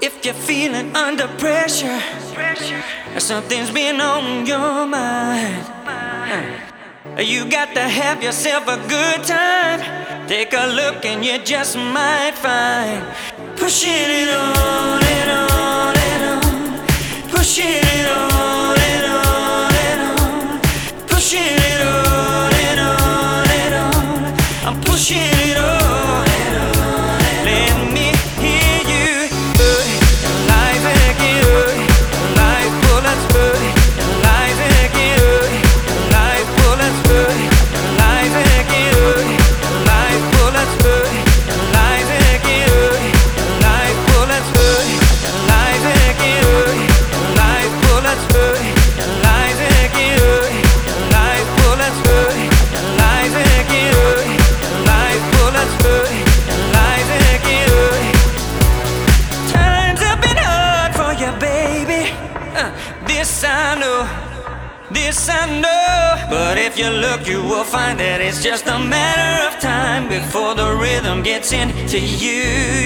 If you're feeling under pressure, something's been on your mind. You got to have yourself a good time. Take a look and you just might find pushing it on and on and on, pushing it on and on and on, pushing it on and on and on. I'm pushing it on and on. Let me hear you. Life again, life full of good. Life again, life full of good. Life again, life full of good. Life again, life full of good. Life again, life full of good. Life again, life full of good. Life again, life full of good. Life again. Times have been hard for you, baby. This I know, this I know. But if you look, you will find that it's just a matter of time before the rhythm gets into you,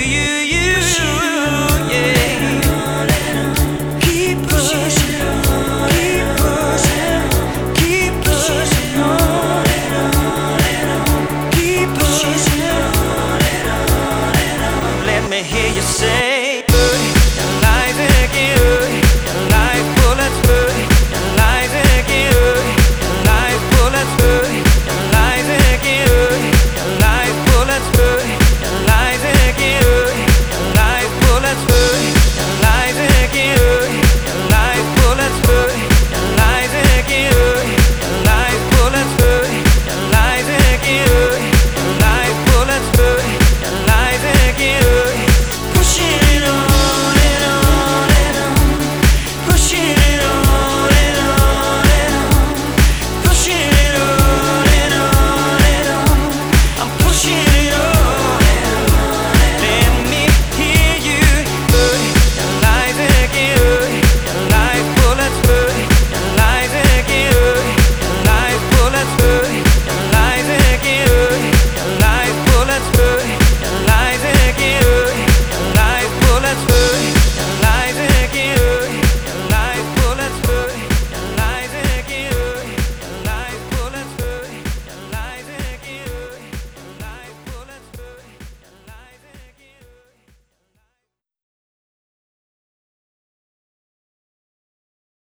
yeah. Keep pushing, keep pushing, keep pushing on and on and on. Keep pushing on and on and on. Let me hear you say.